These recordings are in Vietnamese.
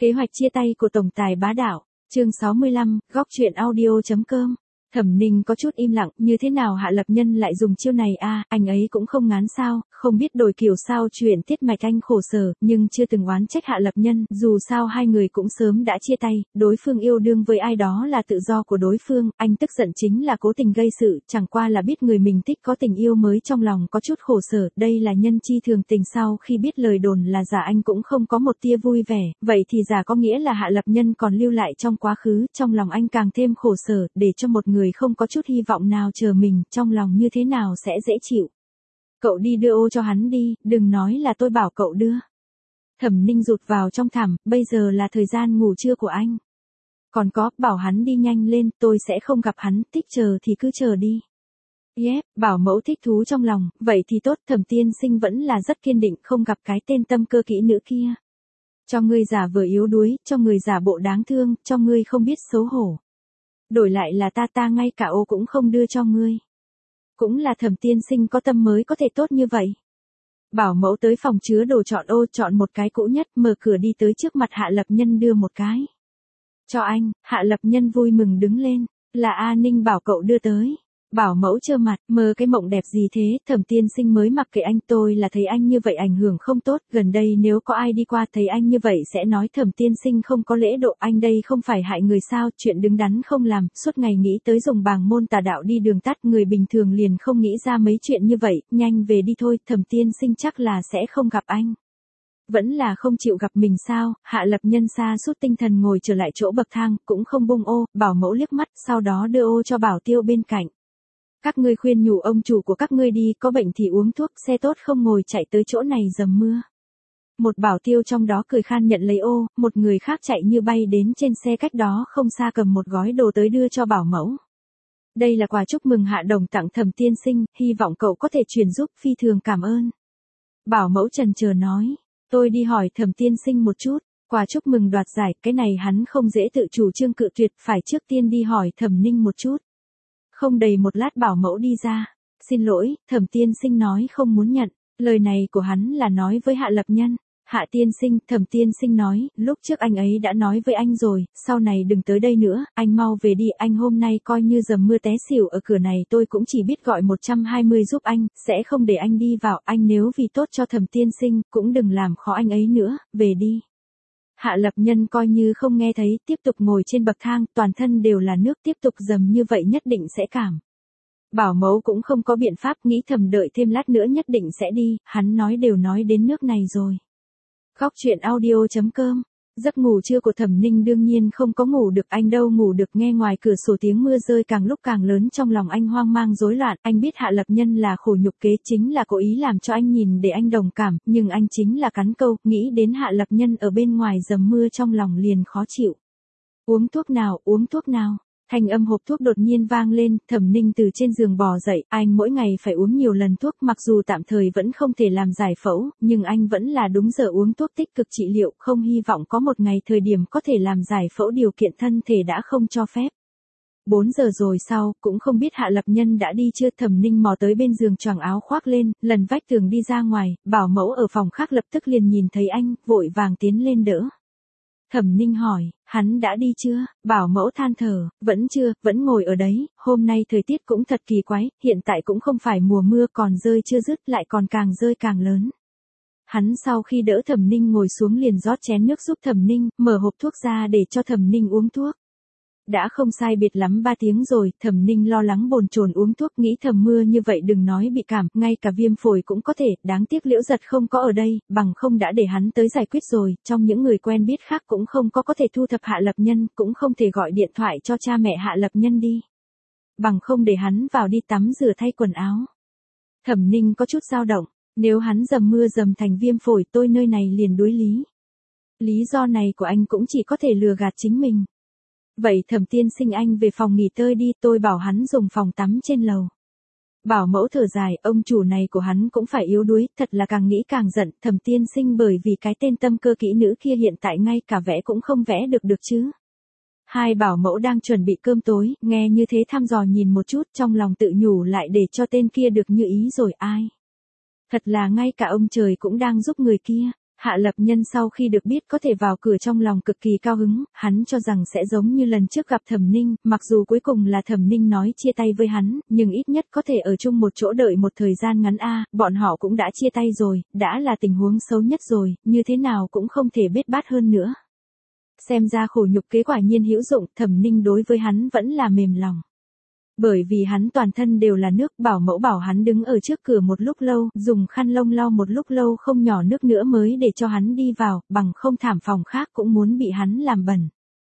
Kế hoạch chia tay của tổng tài bá đạo, chương 65, góc truyện audio.com. Thẩm Ninh có chút im lặng, như thế nào Hạ Lập Nhân lại dùng chiêu này a, anh ấy cũng không ngán sao, không biết đổi kiểu sao chuyện tiết mạch anh khổ sở, nhưng chưa từng oán trách Hạ Lập Nhân, dù sao hai người cũng sớm đã chia tay, đối phương yêu đương với ai đó là tự do của đối phương, anh tức giận chính là cố tình gây sự, chẳng qua là biết người mình thích có tình yêu mới trong lòng có chút khổ sở, đây là nhân chi thường tình. Sau khi biết lời đồn là giả anh cũng không có một tia vui vẻ, vậy thì giả có nghĩa là Hạ Lập Nhân còn lưu lại trong quá khứ, trong lòng anh càng thêm khổ sở, để cho một người không có chút hy vọng nào chờ mình, trong lòng như thế nào sẽ dễ chịu. Cậu đi đưa ô cho hắn đi, đừng nói là tôi bảo cậu đưa. Thẩm Ninh rụt vào trong thảm, bây giờ là thời gian ngủ trưa của anh. Còn có, bảo hắn đi nhanh lên, tôi sẽ không gặp hắn, thích chờ thì cứ chờ đi. Yep, bảo mẫu thích thú trong lòng, vậy thì tốt, Thẩm tiên sinh vẫn là rất kiên định không gặp cái tên tâm cơ kỹ nữ kia. Cho ngươi giả vờ yếu đuối, cho người giả bộ đáng thương, cho ngươi không biết xấu hổ. Đổi lại là ta ngay cả ô cũng không đưa cho ngươi. Cũng là Thẩm tiên sinh có tâm mới có thể tốt như vậy. Bảo mẫu tới phòng chứa đồ chọn ô, chọn một cái cũ nhất, mở cửa đi tới trước mặt Hạ Lập Nhân đưa một cái. Cho anh, Hạ Lập Nhân vui mừng đứng lên, là A Ninh bảo cậu đưa tới. Bảo mẫu trơ mặt, mơ cái mộng đẹp gì thế, Thẩm tiên sinh mới mặc kệ anh, tôi là thấy anh như vậy ảnh hưởng không tốt, gần đây nếu có ai đi qua thấy anh như vậy sẽ nói Thẩm tiên sinh không có lễ độ, anh đây không phải hại người sao, chuyện đứng đắn không làm, suốt ngày nghĩ tới dùng bàng môn tà đạo đi đường tắt, người bình thường liền không nghĩ ra mấy chuyện như vậy, nhanh về đi thôi, Thẩm tiên sinh chắc là sẽ không gặp anh. Vẫn là không chịu gặp mình sao, Hạ Lập Nhân sa sút tinh thần ngồi trở lại chỗ bậc thang, cũng không bung ô, bảo mẫu liếc mắt, sau đó đưa ô cho Bảo Tiêu bên cạnh. Các ngươi khuyên nhủ ông chủ của các ngươi đi, có bệnh thì uống thuốc, xe tốt không ngồi chạy tới chỗ này dầm mưa. Một Bảo Tiêu trong đó cười khan nhận lấy ô, một người khác chạy như bay đến trên xe cách đó không xa cầm một gói đồ tới đưa cho bảo mẫu. Đây là quà chúc mừng Hạ Đồng tặng Thẩm tiên sinh, hy vọng cậu có thể truyền giúp, phi thường cảm ơn. Bảo mẫu chần chờ nói, tôi đi hỏi Thẩm tiên sinh một chút, quà chúc mừng đoạt giải, cái này hắn không dễ tự chủ trương cự tuyệt, phải trước tiên đi hỏi Thẩm Ninh một chút. Không đầy một lát bảo mẫu đi ra, xin lỗi, Thẩm tiên sinh nói không muốn nhận, lời này của hắn là nói với Hạ Lập Nhân. Hạ tiên sinh, Thẩm tiên sinh nói, lúc trước anh ấy đã nói với anh rồi, sau này đừng tới đây nữa, anh mau về đi, anh hôm nay coi như dầm mưa té xỉu ở cửa này, tôi cũng chỉ biết gọi 120 giúp anh, sẽ không để anh đi vào, anh nếu vì tốt cho Thẩm tiên sinh, cũng đừng làm khó anh ấy nữa, về đi. Hạ Lập Nhân coi như không nghe thấy, tiếp tục ngồi trên bậc thang, toàn thân đều là nước, tiếp tục dầm như vậy nhất định sẽ cảm. Bảo mẫu cũng không có biện pháp, nghĩ thầm đợi thêm lát nữa nhất định sẽ đi, hắn nói đều nói đến nước này rồi. Góc truyện audio.com. Giấc ngủ trưa của Thẩm Ninh đương nhiên không có ngủ được, anh đâu ngủ được, nghe ngoài cửa sổ tiếng mưa rơi càng lúc càng lớn, trong lòng anh hoang mang rối loạn, anh biết Hạ Lập Nhân là khổ nhục kế, chính là cố ý làm cho anh nhìn để anh đồng cảm, nhưng anh chính là cắn câu, nghĩ đến Hạ Lập Nhân ở bên ngoài dầm mưa trong lòng liền khó chịu. Uống thuốc nào, uống thuốc nào. Thanh âm hộp thuốc đột nhiên vang lên, Thẩm Ninh từ trên giường bò dậy, anh mỗi ngày phải uống nhiều lần thuốc, mặc dù tạm thời vẫn không thể làm giải phẫu, nhưng anh vẫn là đúng giờ uống thuốc tích cực trị liệu, không hy vọng có một ngày thời điểm có thể làm giải phẫu điều kiện thân thể đã không cho phép. 4 giờ rồi sau, cũng không biết Hạ Lập Nhân đã đi chưa, Thẩm Ninh mò tới bên giường choàng áo khoác lên, lần vách tường đi ra ngoài, bảo mẫu ở phòng khác lập tức liền nhìn thấy anh, vội vàng tiến lên đỡ. Thẩm Ninh hỏi, hắn đã đi chưa? Bảo mẫu than thở, vẫn chưa, vẫn ngồi ở đấy, hôm nay thời tiết cũng thật kỳ quái, hiện tại cũng không phải mùa mưa còn rơi chưa dứt lại còn càng rơi càng lớn. Hắn sau khi đỡ Thẩm Ninh ngồi xuống liền rót chén nước giúp Thẩm Ninh, mở hộp thuốc ra để cho Thẩm Ninh uống thuốc. Đã không sai biệt lắm 3 tiếng rồi, Thẩm Ninh lo lắng bồn chồn uống thuốc, nghĩ thầm mưa như vậy đừng nói bị cảm, ngay cả viêm phổi cũng có thể, đáng tiếc Liễu Giật không có ở đây, bằng không đã để hắn tới giải quyết rồi, trong những người quen biết khác cũng không có thể thu thập Hạ Lập Nhân, cũng không thể gọi điện thoại cho cha mẹ Hạ Lập Nhân đi. Bằng không để hắn vào đi tắm rửa thay quần áo. Thẩm Ninh có chút dao động, nếu hắn dầm mưa dầm thành viêm phổi tôi nơi này liền đối lý. Lý do này của anh cũng chỉ có thể lừa gạt chính mình. Vậy Thẩm tiên sinh anh về phòng nghỉ tơi đi, tôi bảo hắn dùng phòng tắm trên lầu. Bảo mẫu thở dài, ông chủ này của hắn cũng phải yếu đuối, thật là càng nghĩ càng giận, Thẩm tiên sinh bởi vì cái tên tâm cơ kỹ nữ kia hiện tại ngay cả vẽ cũng không vẽ được chứ. Hai bảo mẫu đang chuẩn bị cơm tối, nghe như thế thăm dò nhìn một chút, trong lòng tự nhủ lại để cho tên kia được như ý rồi ai. Thật là ngay cả ông trời cũng đang giúp người kia. Hạ Lập Nhân sau khi được biết có thể vào cửa trong lòng cực kỳ cao hứng, hắn cho rằng sẽ giống như lần trước gặp Thẩm Ninh, mặc dù cuối cùng là Thẩm Ninh nói chia tay với hắn, nhưng ít nhất có thể ở chung một chỗ đợi một thời gian ngắn bọn họ cũng đã chia tay rồi, đã là tình huống xấu nhất rồi, như thế nào cũng không thể bết bát hơn nữa. Xem ra khổ nhục kế quả nhiên hữu dụng, Thẩm Ninh đối với hắn vẫn là mềm lòng. Bởi vì hắn toàn thân đều là nước, bảo mẫu bảo hắn đứng ở trước cửa một lúc lâu, dùng khăn lông lau một lúc lâu không nhỏ nước nữa mới để cho hắn đi vào, bằng không thảm phòng khác cũng muốn bị hắn làm bẩn.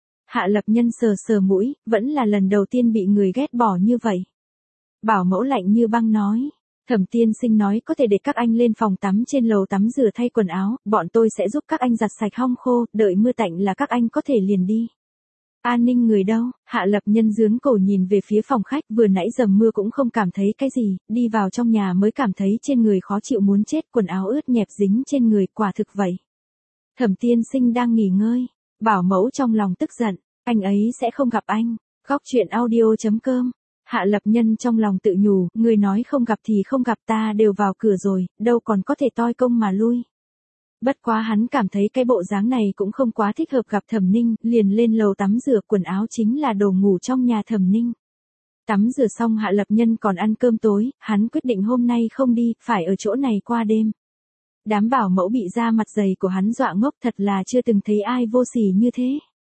Hạ Lập Nhân sờ sờ mũi, vẫn là lần đầu tiên bị người ghét bỏ như vậy. Bảo mẫu lạnh như băng nói, Thẩm tiên sinh nói có thể để các anh lên phòng tắm trên lầu tắm rửa thay quần áo, bọn tôi sẽ giúp các anh giặt sạch hong khô, đợi mưa tạnh là các anh có thể liền đi. An Ninh người đâu? Hạ Lập Nhân giương cổ nhìn về phía phòng khách, vừa nãy dầm mưa cũng không cảm thấy cái gì, đi vào trong nhà mới cảm thấy trên người khó chịu muốn chết, quần áo ướt nhẹp dính trên người, quả thực vậy. Thẩm tiên sinh đang nghỉ ngơi, bảo mẫu trong lòng tức giận, anh ấy sẽ không gặp anh. Góc chuyện audio.com. Hạ Lập Nhân trong lòng tự nhủ, người nói không gặp thì không gặp, ta đều vào cửa rồi, đâu còn có thể toi công mà lui. Bất quá hắn cảm thấy cái bộ dáng này cũng không quá thích hợp gặp Thẩm Ninh, liền lên lầu tắm rửa, quần áo chính là đồ ngủ trong nhà Thẩm Ninh. Tắm rửa xong Hạ Lập Nhân còn ăn cơm tối, hắn quyết định hôm nay không đi, phải ở chỗ này qua đêm. Đám bảo mẫu bị da mặt dày của hắn dọa ngốc, thật là chưa từng thấy ai vô sỉ như thế.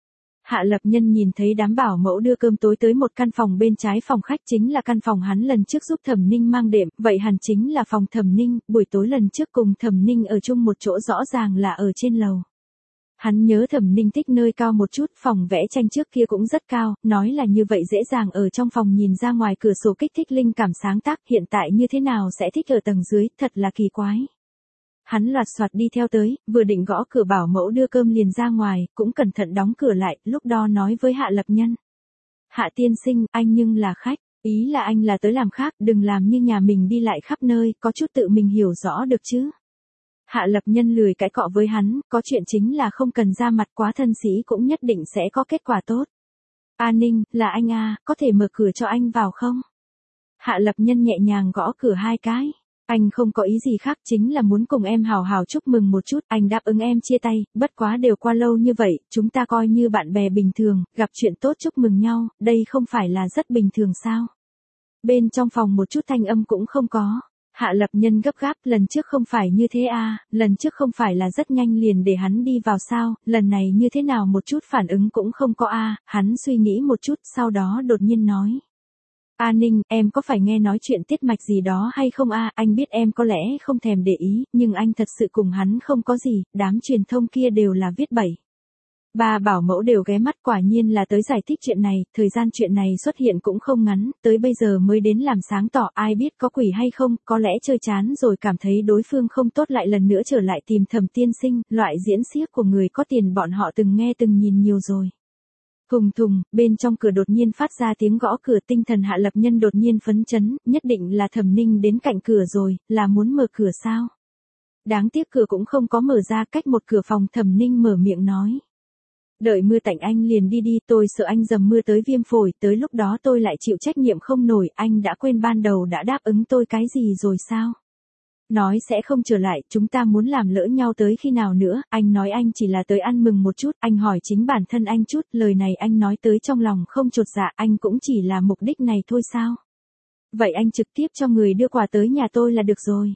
Hạ Lập Nhân nhìn thấy đám bảo mẫu đưa cơm tối tới một căn phòng bên trái phòng khách, chính là căn phòng hắn lần trước giúp Thẩm Ninh mang đệm, vậy hẳn chính là phòng Thẩm Ninh, buổi tối lần trước cùng Thẩm Ninh ở chung một chỗ rõ ràng là ở trên lầu. Hắn nhớ Thẩm Ninh thích nơi cao một chút, phòng vẽ tranh trước kia cũng rất cao, nói là như vậy dễ dàng ở trong phòng nhìn ra ngoài cửa sổ kích thích linh cảm sáng tác, hiện tại như thế nào sẽ thích ở tầng dưới, thật là kỳ quái. Hắn loạt soạt đi theo tới, vừa định gõ cửa bảo mẫu đưa cơm liền ra ngoài, cũng cẩn thận đóng cửa lại, lúc đó nói với Hạ Lập Nhân. Hạ tiên sinh, anh nhưng là khách, ý là anh là tới làm khác, đừng làm như nhà mình đi lại khắp nơi, có chút tự mình hiểu rõ được chứ. Hạ Lập Nhân lười cãi cọ với hắn, có chuyện chính là không cần ra mặt quá thân sĩ cũng nhất định sẽ có kết quả tốt. An Ninh, là anh có thể mở cửa cho anh vào không? Hạ Lập Nhân nhẹ nhàng gõ cửa 2 cái. Anh không có ý gì khác, chính là muốn cùng em hào hào chúc mừng một chút, anh đáp ứng em chia tay, bất quá đều qua lâu như vậy, chúng ta coi như bạn bè bình thường, gặp chuyện tốt chúc mừng nhau, đây không phải là rất bình thường sao? Bên trong phòng một chút thanh âm cũng không có. Hạ Lập Nhân gấp gáp, lần trước không phải như thế lần trước không phải là rất nhanh liền để hắn đi vào sao, lần này như thế nào một chút phản ứng cũng không có hắn suy nghĩ một chút, sau đó đột nhiên nói. An Ninh, em có phải nghe nói chuyện tiết mạch gì đó hay không anh biết em có lẽ không thèm để ý, nhưng anh thật sự cùng hắn không có gì, đám truyền thông kia đều là viết bậy. Ba bảo mẫu đều ghé mắt, quả nhiên là tới giải thích chuyện này, thời gian chuyện này xuất hiện cũng không ngắn, tới bây giờ mới đến làm sáng tỏ, ai biết có quỷ hay không, có lẽ chơi chán rồi cảm thấy đối phương không tốt lại lần nữa trở lại tìm Thẩm tiên sinh, loại diễn xiếc của người có tiền bọn họ từng nghe từng nhìn nhiều rồi. Thùng thùng, bên trong cửa đột nhiên phát ra tiếng gõ cửa, tinh thần Hạ Lập Nhân đột nhiên phấn chấn, nhất định là Thẩm Ninh đến cạnh cửa rồi, là muốn mở cửa sao? Đáng tiếc cửa cũng không có mở ra, cách một cửa phòng Thẩm Ninh mở miệng nói. Đợi mưa tạnh anh liền đi đi, tôi sợ anh dầm mưa tới viêm phổi, tới lúc đó tôi lại chịu trách nhiệm không nổi, anh đã quên ban đầu đã đáp ứng tôi cái gì rồi sao? Nói sẽ không trở lại, chúng ta muốn làm lỡ nhau tới khi nào nữa, anh nói anh chỉ là tới ăn mừng một chút, anh hỏi chính bản thân anh chút, lời này anh nói tới trong lòng không chột dạ, anh cũng chỉ là mục đích này thôi sao? Vậy anh trực tiếp cho người đưa quà tới nhà tôi là được rồi.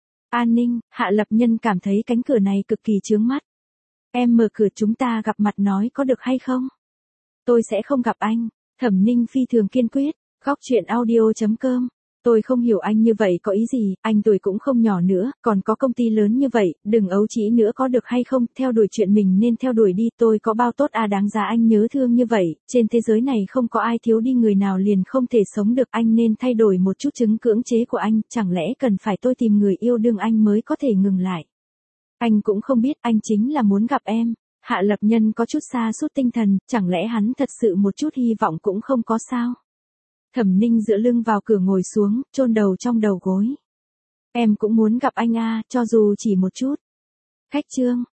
An Ninh, Hạ Lập Nhân cảm thấy cánh cửa này cực kỳ chướng mắt. Em mở cửa chúng ta gặp mặt nói có được hay không? Tôi sẽ không gặp anh. Thẩm Ninh phi thường kiên quyết. Góc chuyện audio.com. Tôi không hiểu anh như vậy có ý gì, anh tuổi cũng không nhỏ nữa, còn có công ty lớn như vậy, đừng ấu trĩ nữa có được hay không, theo đuổi chuyện mình nên theo đuổi đi, tôi có bao tốt đáng giá anh nhớ thương như vậy, trên thế giới này không có ai thiếu đi người nào liền không thể sống được, anh nên thay đổi một chút chứng cưỡng chế của anh, chẳng lẽ cần phải tôi tìm người yêu đương anh mới có thể ngừng lại. Anh cũng không biết, anh chính là muốn gặp em. Hạ Lập Nhân có chút sa sút tinh thần, chẳng lẽ hắn thật sự một chút hy vọng cũng không có sao? Thẩm Ninh dựa lưng vào cửa ngồi xuống, chôn đầu trong đầu gối. Em cũng muốn gặp anh cho dù chỉ một chút. Khách trương,